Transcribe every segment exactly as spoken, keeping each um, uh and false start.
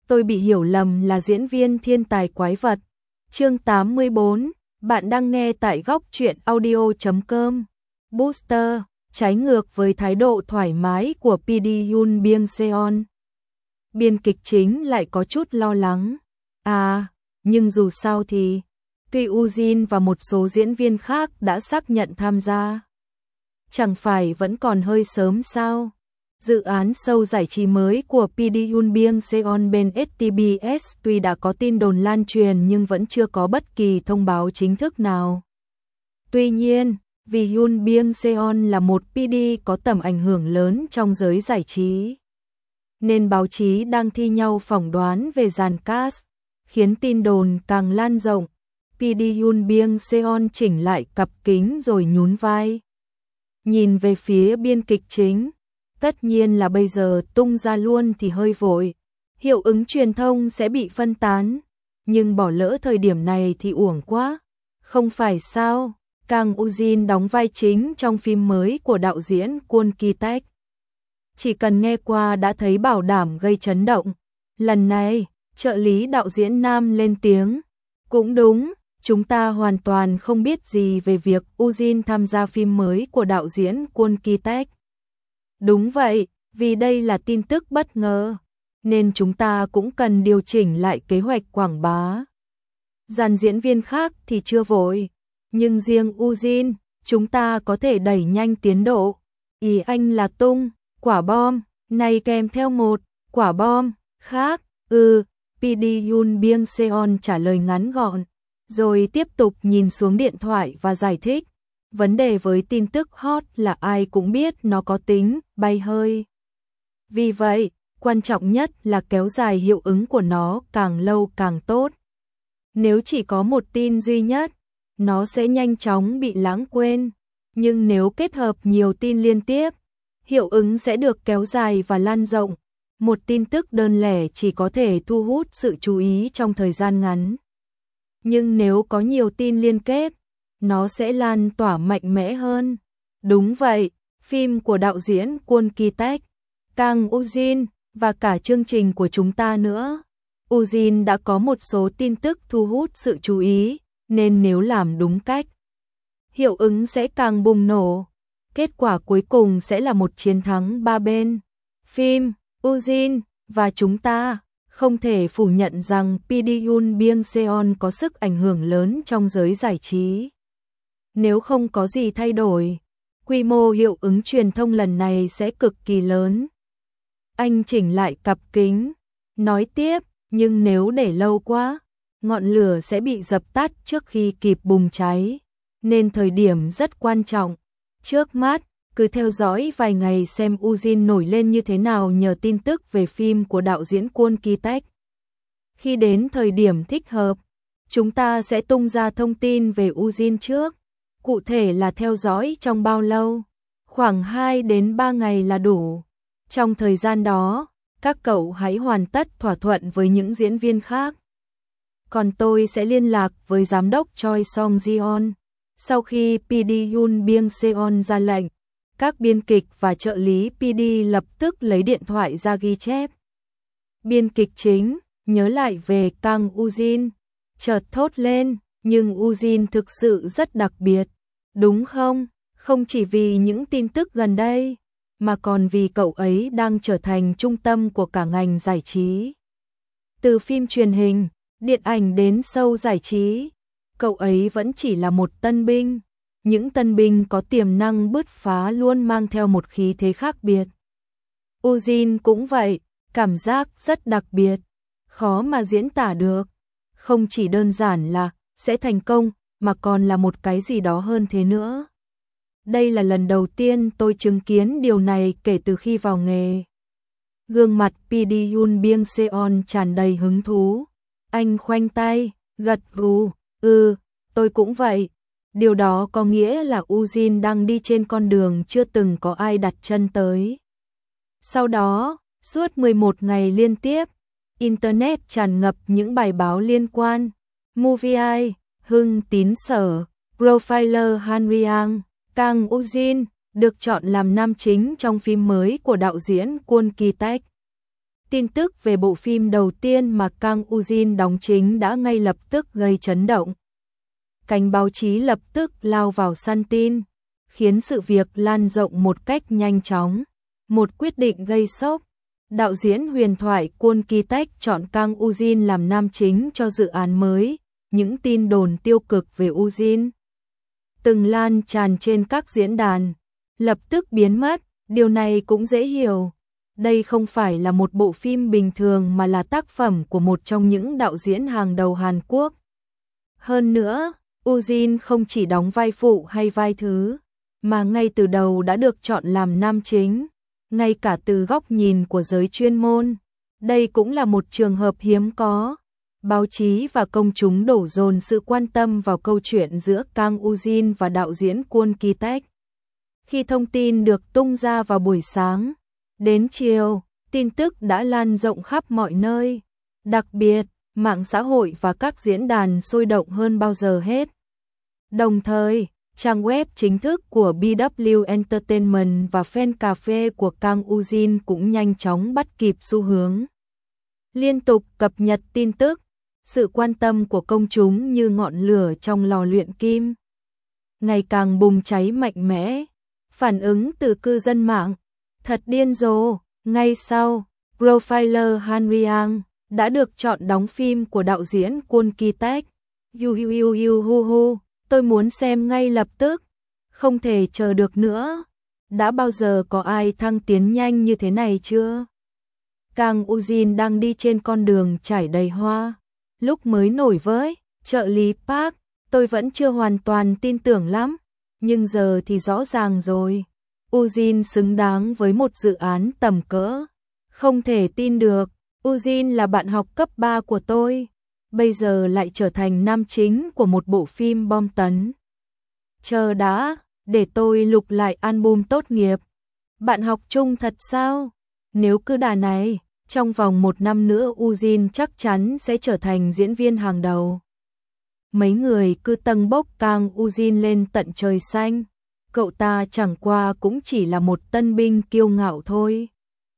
tôi bị hiểu lầm là diễn viên thiên tài quái vật. Chương tám mươi bốn, bạn đang nghe tại góc truyện audio chấm com. Booster, trái ngược với thái độ thoải mái của pê đê Yoon Byung Seon. Biên kịch chính lại có chút lo lắng. À, nhưng dù sao thì, tuy Ujin và một số diễn viên khác đã xác nhận tham gia, chẳng phải vẫn còn hơi sớm sao? Dự án show giải trí mới của pê đê Yoon Byung Seon bên ét tê bê ét tuy đã có tin đồn lan truyền nhưng vẫn chưa có bất kỳ thông báo chính thức nào. Tuy nhiên, vì Yoon Byung Seon là một pê đê có tầm ảnh hưởng lớn trong giới giải trí, nên báo chí đang thi nhau phỏng đoán về dàn cast, khiến tin đồn càng lan rộng. pê đê Yoon Byung Seon chỉnh lại cặp kính rồi nhún vai, nhìn về phía biên kịch chính. Tất nhiên là bây giờ tung ra luôn thì hơi vội, hiệu ứng truyền thông sẽ bị phân tán, nhưng bỏ lỡ thời điểm này thì uổng quá, không phải sao? Kang Ujin đóng vai chính trong phim mới của đạo diễn Kwon Ki-taek. Chỉ cần nghe qua đã thấy bảo đảm gây chấn động. Lần này, trợ lý đạo diễn nam lên tiếng. Cũng đúng, chúng ta hoàn toàn không biết gì về việc Ujin tham gia phim mới của đạo diễn Kwon Ki-taek. Đúng vậy, vì đây là tin tức bất ngờ, nên chúng ta cũng cần điều chỉnh lại kế hoạch quảng bá. Dàn diễn viên khác thì chưa vội, nhưng riêng Ujin, chúng ta có thể đẩy nhanh tiến độ. Ý anh là tung quả bom này kèm theo một quả bom khác. Ừ, pê đê Yoon Byung Seon trả lời ngắn gọn, rồi tiếp tục nhìn xuống điện thoại và giải thích. Vấn đề với tin tức hot là ai cũng biết nó có tính bay hơi. Vì vậy, quan trọng nhất là kéo dài hiệu ứng của nó càng lâu càng tốt. Nếu chỉ có một tin duy nhất, nó sẽ nhanh chóng bị lãng quên. Nhưng nếu kết hợp nhiều tin liên tiếp, hiệu ứng sẽ được kéo dài và lan rộng. Một tin tức đơn lẻ chỉ có thể thu hút sự chú ý trong thời gian ngắn. Nhưng nếu có nhiều tin liên kết, nó sẽ lan tỏa mạnh mẽ hơn. Đúng vậy, phim của đạo diễn Kwon Ki-taek, Kang Ujin và cả chương trình của chúng ta nữa. Ujin đã có một số tin tức thu hút sự chú ý, nên nếu làm đúng cách, hiệu ứng sẽ càng bùng nổ. Kết quả cuối cùng sẽ là một chiến thắng ba bên. Phim, Ujin và chúng ta. Không thể phủ nhận rằng pê đê Yoon Byung Seon có sức ảnh hưởng lớn trong giới giải trí. Nếu không có gì thay đổi, quy mô hiệu ứng truyền thông lần này sẽ cực kỳ lớn. Anh chỉnh lại cặp kính, nói tiếp, nhưng nếu để lâu quá, ngọn lửa sẽ bị dập tắt trước khi kịp bùng cháy, nên thời điểm rất quan trọng. Trước mắt, cứ theo dõi vài ngày xem Ujin nổi lên như thế nào nhờ tin tức về phim của đạo diễn Kwon Ki-taek. Khi đến thời điểm thích hợp, chúng ta sẽ tung ra thông tin về Ujin trước. Cụ thể là theo dõi trong bao lâu? Khoảng hai đến ba ngày là đủ. Trong thời gian đó, các cậu hãy hoàn tất thỏa thuận với những diễn viên khác. Còn tôi sẽ liên lạc với giám đốc Choi Song Jeon. Sau khi pê đê Yoon Byung Seon ra lệnh, các biên kịch và trợ lý pê đê lập tức lấy điện thoại ra ghi chép. Biên kịch chính, nhớ lại về Kang Ujin, chợt thốt lên, nhưng Ujin thực sự rất đặc biệt, đúng không? Không chỉ vì những tin tức gần đây, mà còn vì cậu ấy đang trở thành trung tâm của cả ngành giải trí. Từ phim truyền hình, điện ảnh đến show giải trí, cậu ấy vẫn chỉ là một tân binh. Những tân binh có tiềm năng bứt phá luôn mang theo một khí thế khác biệt. Ujin cũng vậy, cảm giác rất đặc biệt, khó mà diễn tả được. Không chỉ đơn giản là sẽ thành công, mà còn là một cái gì đó hơn thế nữa. Đây là lần đầu tiên tôi chứng kiến điều này kể từ khi vào nghề. Gương mặt pê đê Yoon Byung Seon tràn đầy hứng thú. Anh khoanh tay, gật gù, ừ, tôi cũng vậy. Điều đó có nghĩa là Ujin đang đi trên con đường chưa từng có ai đặt chân tới. Sau đó, suốt mười một ngày liên tiếp, Internet tràn ngập những bài báo liên quan. Movie, Hưng Tín Sở, Profiler Han Riang, Kang Ujin được chọn làm nam chính trong phim mới của đạo diễn Kwon Ki-taek. Tin tức về bộ phim đầu tiên mà Kang Ujin đóng chính đã ngay lập tức gây chấn động. Cánh báo chí lập tức lao vào săn tin, khiến sự việc lan rộng một cách nhanh chóng. Một quyết định gây sốc. Đạo diễn huyền thoại Kwon Ki-taek chọn Kang Ujin làm nam chính cho dự án mới. Những tin đồn tiêu cực về Ujin từng lan tràn trên các diễn đàn, lập tức biến mất. Điều này cũng dễ hiểu. Đây không phải là một bộ phim bình thường mà là tác phẩm của một trong những đạo diễn hàng đầu Hàn Quốc. Hơn nữa, Ujin không chỉ đóng vai phụ hay vai thứ, mà ngay từ đầu đã được chọn làm nam chính, ngay cả từ góc nhìn của giới chuyên môn. Đây cũng là một trường hợp hiếm có. Báo chí và công chúng đổ dồn sự quan tâm vào câu chuyện giữa Kang Ujin và đạo diễn Kwon Ki-taek. Khi thông tin được tung ra vào buổi sáng, đến chiều, tin tức đã lan rộng khắp mọi nơi. Đặc biệt, mạng xã hội và các diễn đàn sôi động hơn bao giờ hết. Đồng thời, trang web chính thức của bê vê Entertainment và fan cà phê của Kang Ujin cũng nhanh chóng bắt kịp xu hướng. Liên tục cập nhật tin tức, sự quan tâm của công chúng như ngọn lửa trong lò luyện kim, ngày càng bùng cháy mạnh mẽ. Phản ứng từ cư dân mạng thật điên rồ. Ngay sau, Profiler Han Ryang đã được chọn đóng phim của đạo diễn Kwon Ki-taek. Yu yu yu yu hu hu, tôi muốn xem ngay lập tức, không thể chờ được nữa. Đã bao giờ có ai thăng tiến nhanh như thế này chưa? Kang Ujin đang đi trên con đường trải đầy hoa. Lúc mới nổi với trợ lý Park, tôi vẫn chưa hoàn toàn tin tưởng lắm, nhưng giờ thì rõ ràng rồi. Ujin xứng đáng với một dự án tầm cỡ. Không thể tin được, Ujin là bạn học cấp ba của tôi, bây giờ lại trở thành nam chính của một bộ phim bom tấn. Chờ đã, để tôi lục lại album tốt nghiệp. Bạn học chung thật sao? Nếu cứ đà này, trong vòng một năm nữa Ujin chắc chắn sẽ trở thành diễn viên hàng đầu. Mấy người cứ tâng bốc Kang Ujin lên tận trời xanh. Cậu ta chẳng qua cũng chỉ là một tân binh kiêu ngạo thôi.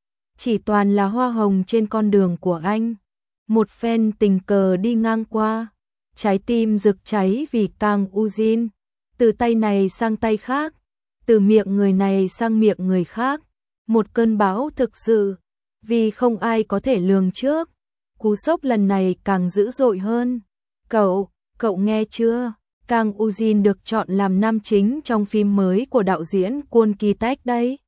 Chỉ toàn là hoa hồng trên con đường của anh. Một fan tình cờ đi ngang qua, trái tim rực cháy vì Kang Ujin. Từ tay này sang tay khác, từ miệng người này sang miệng người khác. Một cơn bão thực sự, vì không ai có thể lường trước. Cú sốc lần này càng dữ dội hơn. Cậu, cậu nghe chưa? Kang Ujin được chọn làm nam chính trong phim mới của đạo diễn Kwon Ki-taek đấy.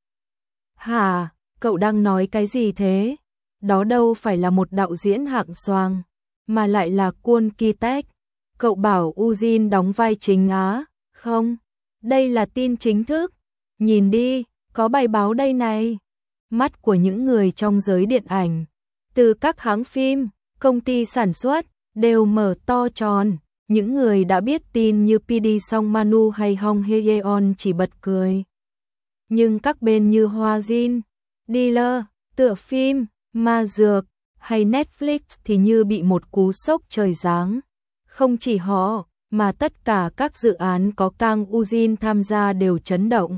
Hả, cậu đang nói cái gì thế? Đó đâu phải là một đạo diễn hạng xoàng, mà lại là Kwon Ki-taek. Cậu bảo Ujin đóng vai chính á? Không, đây là tin chính thức. Nhìn đi, có bài báo đây này. Mắt của những người trong giới điện ảnh, từ các hãng phim, công ty sản xuất, đều mở to tròn. Những người đã biết tin như pê đê Song Manu hay Hong Hye-yeon chỉ bật cười. Nhưng các bên như Hoa Jin, Dealer, tựa phim, Ma Dược hay Netflix thì như bị một cú sốc trời giáng. Không chỉ họ, mà tất cả các dự án có Kang Ujin tham gia đều chấn động.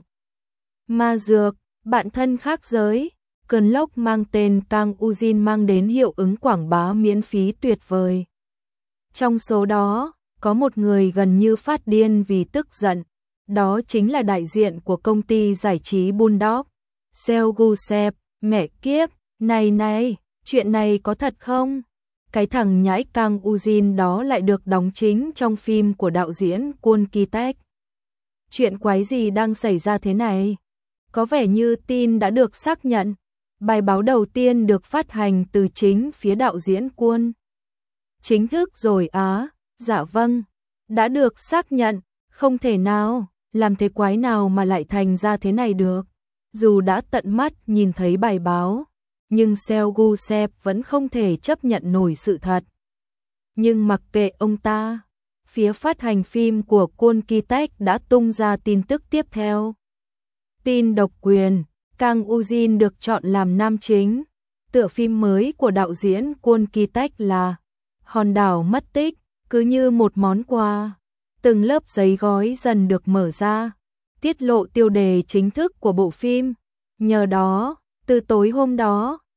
Ma Dược, bạn thân khác giới, cơn lốc mang tên Kang Ujin mang đến hiệu ứng quảng bá miễn phí tuyệt vời. Trong số đó, có một người gần như phát điên vì tức giận. Đó chính là đại diện của công ty giải trí Bulldog, Seo Gu-sep. Mẹ kiếp, này này, chuyện này có thật không? Cái thằng nhãi Kang Ujin đó lại được đóng chính trong phim của đạo diễn Kwon Ki-taek. Chuyện quái gì đang xảy ra thế này? Có vẻ như tin đã được xác nhận. Bài báo đầu tiên được phát hành từ chính phía đạo diễn Kwon. Chính thức rồi á? Dạ vâng, đã được xác nhận. Không thể nào, làm thế quái nào mà lại thành ra thế này được. Dù đã tận mắt nhìn thấy bài báo, nhưng Seo Gu-sep vẫn không thể chấp nhận nổi sự thật. Nhưng mặc kệ ông ta, phía phát hành phim của Kwon Ki-taek đã tung ra tin tức tiếp theo. Tin độc quyền, Kang Ujin được chọn làm nam chính. Tựa phim mới của đạo diễn Kwon Ki-taek là Hòn đảo mất tích, cứ như một món quà. Từng lớp giấy gói dần được mở ra, tiết lộ tiêu đề chính thức của bộ phim. Nhờ đó, từ tối hôm đó,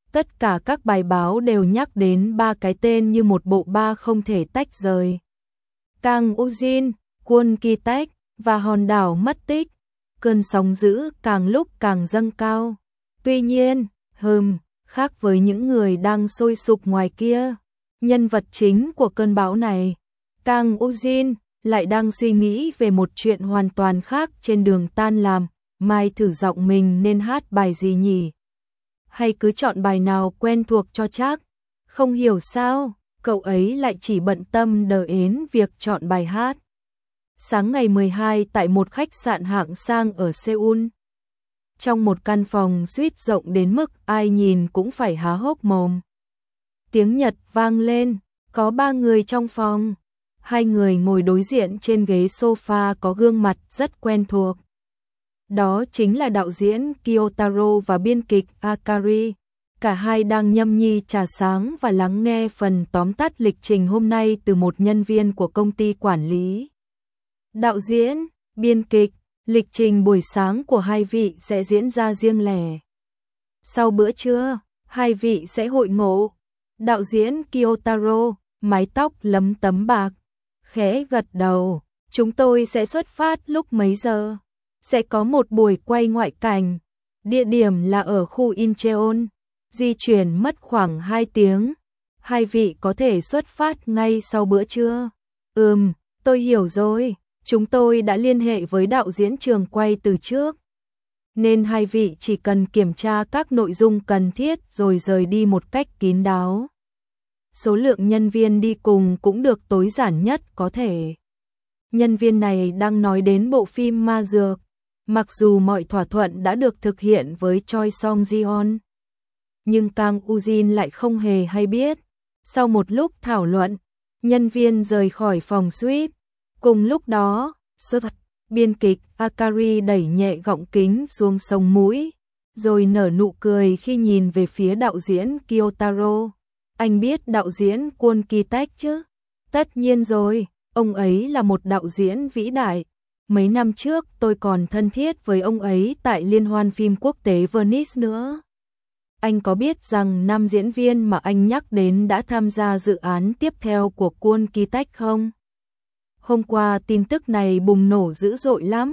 Tất cả các bài báo đều nhắc đến ba cái tên như một bộ ba không thể tách rời. Kang Ujin, Kwon Ki-taek và hòn đảo mất tích. Cơn sóng dữ càng lúc càng dâng cao. Tuy nhiên, hừm, khác với những người đang sôi sục ngoài kia, nhân vật chính của cơn bão này, Kang Ujin, lại đang suy nghĩ về một chuyện hoàn toàn khác trên đường tan làm. Mai thử giọng mình nên hát bài gì nhỉ? Hay cứ chọn bài nào quen thuộc cho chắc? Không hiểu sao, cậu ấy lại chỉ bận tâm đến việc chọn bài hát. Sáng ngày mười hai tại một khách sạn hạng sang ở Seoul. Trong một căn phòng suite rộng đến mức ai nhìn cũng phải há hốc mồm. Tiếng Nhật vang lên, có ba người trong phòng. Hai người ngồi đối diện trên ghế sofa có gương mặt rất quen thuộc. Đó chính là đạo diễn Kyotaro và biên kịch Akari. Cả hai đang nhâm nhi trà sáng và lắng nghe phần tóm tắt lịch trình hôm nay từ một nhân viên của công ty quản lý. Đạo diễn, biên kịch, lịch trình buổi sáng của hai vị sẽ diễn ra riêng lẻ. Sau bữa trưa, hai vị sẽ hội ngộ. Đạo diễn Kyotaro, mái tóc lấm tấm bạc, khẽ gật đầu. Chúng tôi sẽ xuất phát lúc mấy giờ? Sẽ có một buổi quay ngoại cảnh. Địa điểm là ở khu Incheon. Di chuyển mất khoảng hai tiếng. Hai vị có thể xuất phát ngay sau bữa trưa. Ừm, tôi hiểu rồi. Chúng tôi đã liên hệ với đạo diễn trường quay từ trước. Nên hai vị chỉ cần kiểm tra các nội dung cần thiết rồi rời đi một cách kín đáo. Số lượng nhân viên đi cùng cũng được tối giản nhất có thể. Nhân viên này đang nói đến bộ phim Ma Dược. Mặc dù mọi thỏa thuận đã được thực hiện với Choi Song Jeon, nhưng Kang Ujin lại không hề hay biết. Sau một lúc thảo luận, nhân viên rời khỏi phòng suite. Cùng lúc đó, sơ thật, biên kịch Akari đẩy nhẹ gọng kính xuống sống mũi, rồi nở nụ cười khi nhìn về phía đạo diễn Kyotaro. Anh biết đạo diễn Kwon Ki-taek chứ? Tất nhiên rồi, ông ấy là một đạo diễn vĩ đại. Mấy năm trước tôi còn thân thiết với ông ấy tại Liên hoan phim quốc tế Venice nữa. Anh có biết rằng năm diễn viên mà anh nhắc đến đã tham gia dự án tiếp theo của Kwon Ki-taek không? Hôm qua tin tức này bùng nổ dữ dội lắm.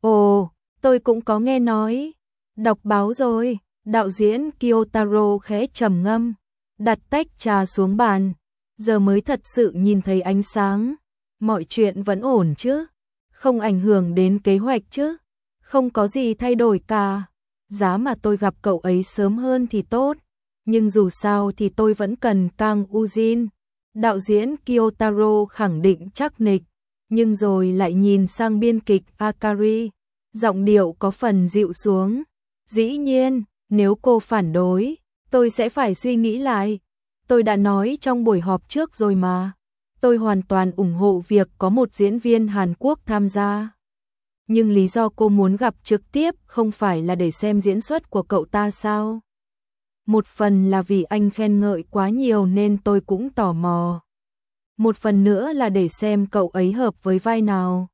Ồ, tôi cũng có nghe nói. Đọc báo rồi, đạo diễn Kyotaro khẽ trầm ngâm, đặt tách trà xuống bàn. Giờ mới thật sự nhìn thấy ánh sáng. Mọi chuyện vẫn ổn chứ? Không ảnh hưởng đến kế hoạch chứ? Không có gì thay đổi cả. Giá mà tôi gặp cậu ấy sớm hơn thì tốt. Nhưng dù sao thì tôi vẫn cần Kang Ujin. Đạo diễn Kyotaro khẳng định chắc nịch. Nhưng rồi lại nhìn sang biên kịch Akari. Giọng điệu có phần dịu xuống. Dĩ nhiên, nếu cô phản đối, tôi sẽ phải suy nghĩ lại. Tôi đã nói trong buổi họp trước rồi mà. Tôi hoàn toàn ủng hộ việc có một diễn viên Hàn Quốc tham gia. Nhưng lý do cô muốn gặp trực tiếp không phải là để xem diễn xuất của cậu ta sao? Một phần là vì anh khen ngợi quá nhiều nên tôi cũng tò mò. Một phần nữa là để xem cậu ấy hợp với vai nào.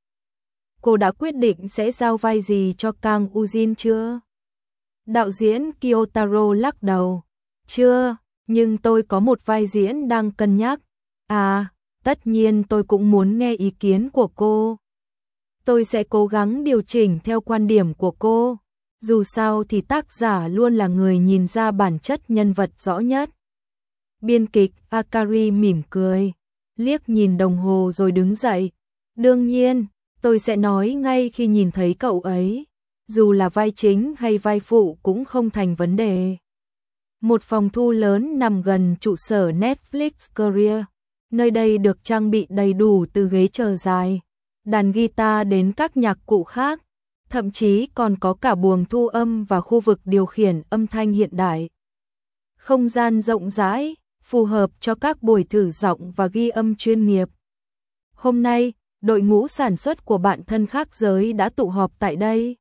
Cô đã quyết định sẽ giao vai gì cho Kang Ujin chưa? Đạo diễn Kyotaro lắc đầu. Chưa, nhưng tôi có một vai diễn đang cân nhắc. À, tất nhiên tôi cũng muốn nghe ý kiến của cô. Tôi sẽ cố gắng điều chỉnh theo quan điểm của cô. Dù sao thì tác giả luôn là người nhìn ra bản chất nhân vật rõ nhất. Biên kịch Akari mỉm cười, liếc nhìn đồng hồ rồi đứng dậy. Đương nhiên, tôi sẽ nói ngay khi nhìn thấy cậu ấy. Dù là vai chính hay vai phụ cũng không thành vấn đề. Một phòng thu lớn nằm gần trụ sở Netflix Korea. Nơi đây được trang bị đầy đủ từ ghế chờ dài, đàn guitar đến các nhạc cụ khác. Thậm chí còn có cả buồng thu âm và khu vực điều khiển âm thanh hiện đại. Không gian rộng rãi, phù hợp cho các buổi thử giọng và ghi âm chuyên nghiệp. Hôm nay, đội ngũ sản xuất của Bạn thân khác giới đã tụ họp tại đây.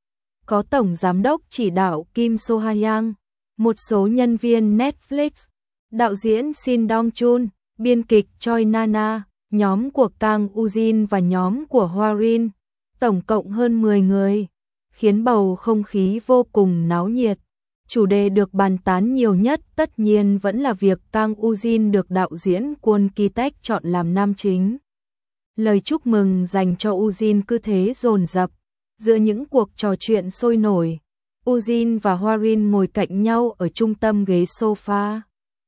Có Tổng Giám đốc chỉ đạo Kim So Ha-yang, một số nhân viên Netflix, đạo diễn Shin Dong-chun, biên kịch Choi Nana, nhóm của Kang Ujin và nhóm của Hwarin. Tổng cộng hơn mười người, khiến bầu không khí vô cùng náo nhiệt. Chủ đề được bàn tán nhiều nhất tất nhiên vẫn là việc Kang Ujin được đạo diễn Kwon Ki-taek chọn làm nam chính. Lời chúc mừng dành cho Ujin cứ thế dồn dập. Giữa những cuộc trò chuyện sôi nổi, Ujin và Hwarin ngồi cạnh nhau ở trung tâm ghế sofa.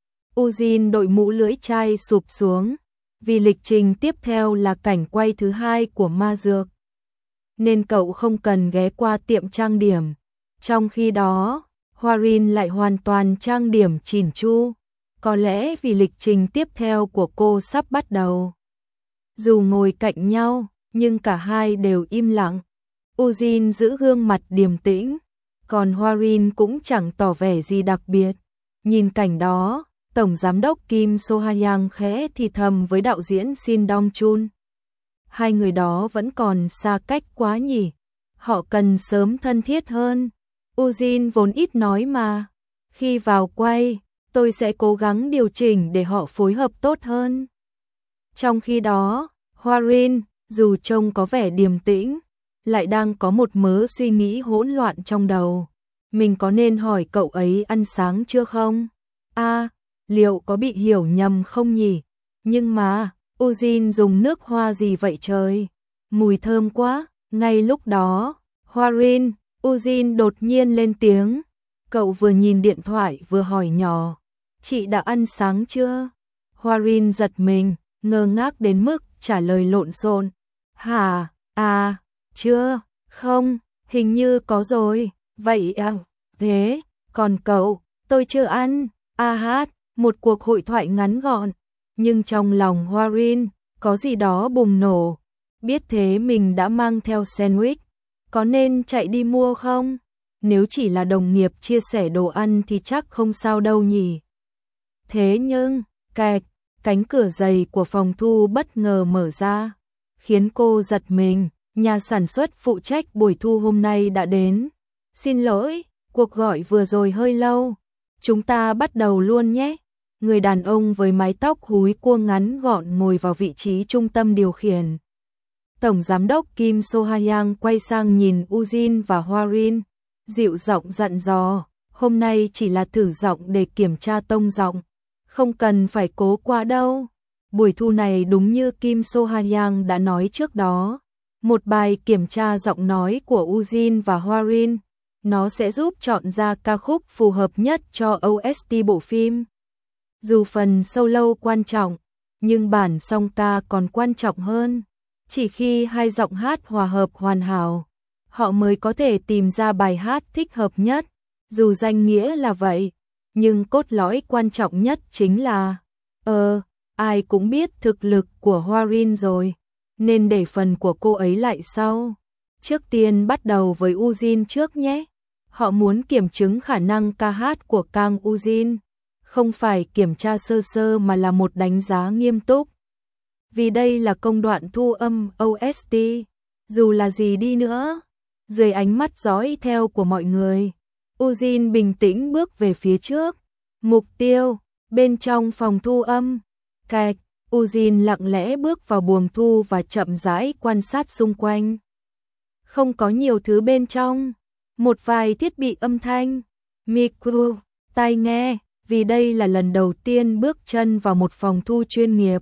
Ujin đội mũ lưỡi chai sụp xuống, vì lịch trình tiếp theo là cảnh quay thứ hai của Ma Dược, nên cậu không cần ghé qua tiệm trang điểm. Trong khi đó, Hwarin lại hoàn toàn trang điểm chỉn chu, có lẽ vì lịch trình tiếp theo của cô sắp bắt đầu. Dù ngồi cạnh nhau, nhưng cả hai đều im lặng. Ujin giữ gương mặt điềm tĩnh, còn Hwarin cũng chẳng tỏ vẻ gì đặc biệt. Nhìn cảnh đó, Tổng Giám đốc Kim So-hyang khẽ thì thầm với đạo diễn Shin Dong-chun. Hai người đó vẫn còn xa cách quá nhỉ, họ cần sớm thân thiết hơn. Ujin vốn ít nói mà, khi vào quay, tôi sẽ cố gắng điều chỉnh để họ phối hợp tốt hơn. Trong khi đó, Hwarin, dù trông có vẻ điềm tĩnh, lại đang có một mớ suy nghĩ hỗn loạn trong đầu. Mình có nên hỏi cậu ấy ăn sáng chưa không? À, liệu có bị hiểu nhầm không nhỉ? Nhưng mà, Ujin dùng nước hoa gì vậy trời? Mùi thơm quá. Ngay lúc đó, Hwarin, Ujin đột nhiên lên tiếng. Cậu vừa nhìn điện thoại vừa hỏi nhỏ. Chị đã ăn sáng chưa? Hwarin giật mình, ngơ ngác đến mức trả lời lộn xộn. Hả? À, chưa, không, hình như có rồi. Vậy à, thế, còn cậu, tôi chưa ăn. A hát, một cuộc hội thoại ngắn gọn, nhưng trong lòng Hwarin có gì đó bùng nổ. Biết thế mình đã mang theo sandwich, có nên chạy đi mua không? Nếu chỉ là đồng nghiệp chia sẻ đồ ăn thì chắc không sao đâu nhỉ. Thế nhưng, kẹt, cánh cửa dày của phòng thu bất ngờ mở ra, khiến cô giật mình. Nhà sản xuất phụ trách buổi thu hôm nay đã đến. Xin lỗi, cuộc gọi vừa rồi hơi lâu. Chúng ta bắt đầu luôn nhé. Người đàn ông với mái tóc húi cua ngắn gọn ngồi vào vị trí trung tâm điều khiển. Tổng Giám đốc Kim So-hyang quay sang nhìn Ujin và Hwarin, dịu giọng dặn dò, hôm nay chỉ là thử giọng để kiểm tra tông giọng, không cần phải cố quá đâu. Buổi thu này đúng như Kim So-hyang đã nói trước đó, một bài kiểm tra giọng nói của Ujin và Hwarin, nó sẽ giúp chọn ra ca khúc phù hợp nhất cho o ét tê bộ phim. Dù phần solo quan trọng, nhưng bản song ca còn quan trọng hơn. Chỉ khi hai giọng hát hòa hợp hoàn hảo, họ mới có thể tìm ra bài hát thích hợp nhất. Dù danh nghĩa là vậy, nhưng cốt lõi quan trọng nhất chính là Ờ, ai cũng biết thực lực của Hwarin rồi, nên để phần của cô ấy lại sau. Trước tiên bắt đầu với Ujin trước nhé. Họ muốn kiểm chứng khả năng ca hát của Kang Ujin, không phải kiểm tra sơ sơ mà là một đánh giá nghiêm túc. Vì đây là công đoạn thu âm o ét tê, dù là gì đi nữa, dưới ánh mắt dõi theo của mọi người, Ujin bình tĩnh bước về phía trước. Mục tiêu, bên trong phòng thu âm. Cạch, Ujin lặng lẽ bước vào buồng thu và chậm rãi quan sát xung quanh. Không có nhiều thứ bên trong, một vài thiết bị âm thanh, micro, tai nghe, vì đây là lần đầu tiên bước chân vào một phòng thu chuyên nghiệp.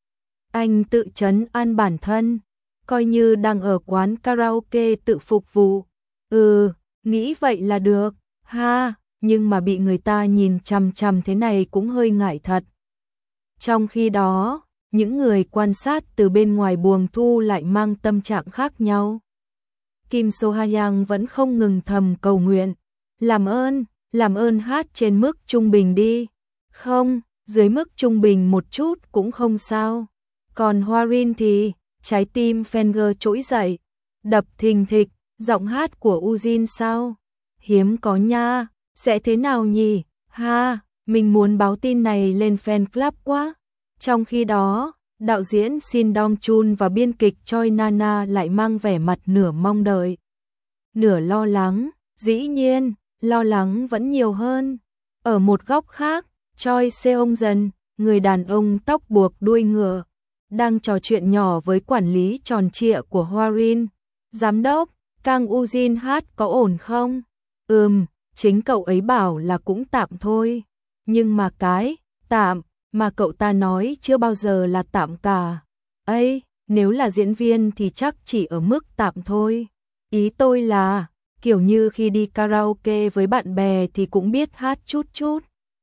Anh tự trấn an bản thân, coi như đang ở quán karaoke tự phục vụ. Ừ, nghĩ vậy là được, ha, nhưng mà bị người ta nhìn chằm chằm thế này cũng hơi ngại thật. Trong khi đó, những người quan sát từ bên ngoài buồng thu lại mang tâm trạng khác nhau. Kim So-hyang vẫn không ngừng thầm cầu nguyện, làm ơn, làm ơn hát trên mức trung bình đi. Không, dưới mức trung bình một chút cũng không sao. Còn Hwarin thì, trái tim Fenger trỗi dậy, đập thình thịch, giọng hát của Ujin sao? Hiếm có nha, sẽ thế nào nhỉ? Ha, mình muốn báo tin này lên fan club quá. Trong khi đó, đạo diễn Shin Dong-chun và biên kịch Choi Nana lại mang vẻ mặt nửa mong đợi, nửa lo lắng. Dĩ nhiên, lo lắng vẫn nhiều hơn. Ở một góc khác, Choi Seong-jeon, người đàn ông tóc buộc đuôi ngựa, đang trò chuyện nhỏ với quản lý tròn trịa của Hwarin. Giám đốc, Kang Ujin hát có ổn không? Ừm, chính cậu ấy bảo là cũng tạm thôi. Nhưng mà cái tạm mà cậu ta nói chưa bao giờ là tạm cả. Ấy, nếu là diễn viên thì chắc chỉ ở mức tạm thôi. Ý tôi là, kiểu như khi đi karaoke với bạn bè thì cũng biết hát chút chút.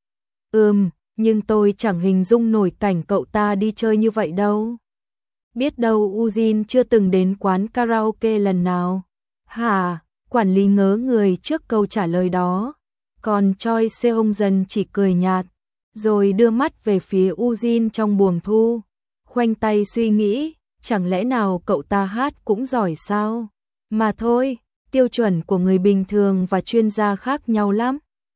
Ừm, nhưng tôi chẳng hình dung nổi cảnh cậu ta đi chơi như vậy đâu. Biết đâu Ujin chưa từng đến quán karaoke lần nào. Hả? Quản lý ngớ người trước câu trả lời đó. Còn Choi Seong-jeon chỉ cười nhạt, rồi đưa mắt về phía Ujin trong buồng thu. Khoanh tay suy nghĩ, chẳng lẽ nào cậu ta hát cũng giỏi sao? Mà thôi, tiêu chuẩn của người bình thường và chuyên gia khác nhau lắm.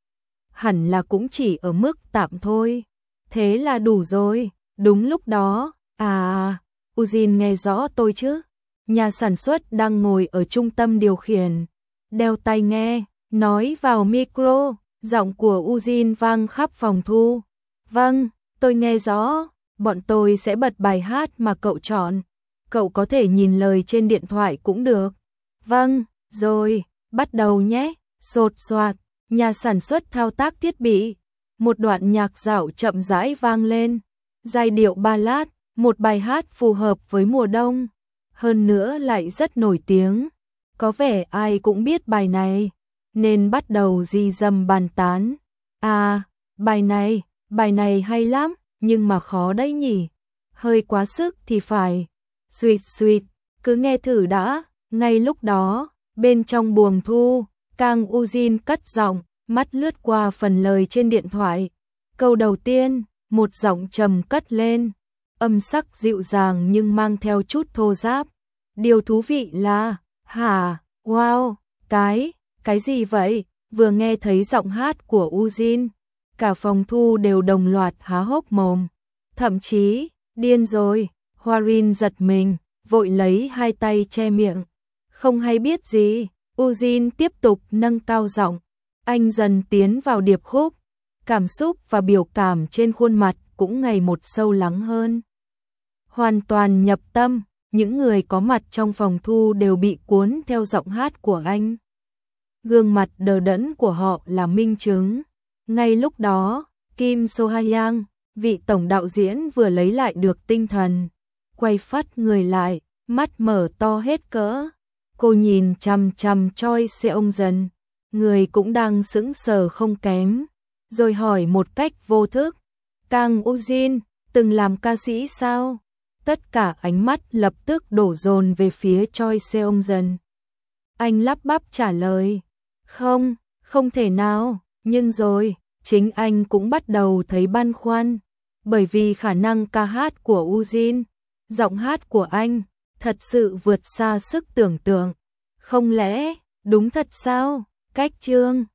Hẳn là cũng chỉ ở mức tạm thôi. Thế là đủ rồi. Đúng lúc đó, à, Ujin nghe rõ tôi chứ? Nhà sản xuất đang ngồi ở trung tâm điều khiển, đeo tai nghe, nói vào micro, giọng của Ujin vang khắp phòng thu. Vâng, tôi nghe rõ, bọn tôi sẽ bật bài hát mà cậu chọn. Cậu có thể nhìn lời trên điện thoại cũng được. Vâng, rồi, bắt đầu nhé. Sột soạt, nhà sản xuất thao tác thiết bị. Một đoạn nhạc dạo chậm rãi vang lên. Giai điệu ballad, một bài hát phù hợp với mùa đông. Hơn nữa lại rất nổi tiếng. Có vẻ ai cũng biết bài này, nên bắt đầu rì rầm bàn tán. À, bài này, bài này hay lắm, nhưng mà khó đấy nhỉ. Hơi quá sức thì phải. Sweet sweet, cứ nghe thử đã. Ngay lúc đó, bên trong buồng thu, Kang Ujin cất giọng, mắt lướt qua phần lời trên điện thoại. Câu đầu tiên, một giọng trầm cất lên, âm sắc dịu dàng nhưng mang theo chút thô ráp. Điều thú vị là, hả, wow, cái, cái gì vậy? Vừa nghe thấy giọng hát của Ujin, cả phòng thu đều đồng loạt há hốc mồm. Thậm chí, điên rồi, Hwarin giật mình, vội lấy hai tay che miệng. Không hay biết gì, Ujin tiếp tục nâng cao giọng. Anh dần tiến vào điệp khúc, cảm xúc và biểu cảm trên khuôn mặt cũng ngày một sâu lắng hơn. Hoàn toàn nhập tâm, những người có mặt trong phòng thu đều bị cuốn theo giọng hát của anh. Gương mặt đờ đẫn của họ là minh chứng. Ngay lúc đó, Kim So Ha-yang, vị tổng đạo diễn vừa lấy lại được tinh thần, quay phắt người lại, mắt mở to hết cỡ. Cô nhìn chằm chằm Choi Seong-jeon, người cũng đang sững sờ không kém, rồi hỏi một cách vô thức, Kang Ujin, từng làm ca sĩ sao? Tất cả ánh mắt lập tức đổ dồn về phía Choi Seong-jeon. Anh lắp bắp trả lời, không, không thể nào, nhưng rồi, chính anh cũng bắt đầu thấy băn khoăn, bởi vì khả năng ca hát của Ujin, giọng hát của anh, thật sự vượt xa sức tưởng tượng. Không lẽ, đúng thật sao? Cách chương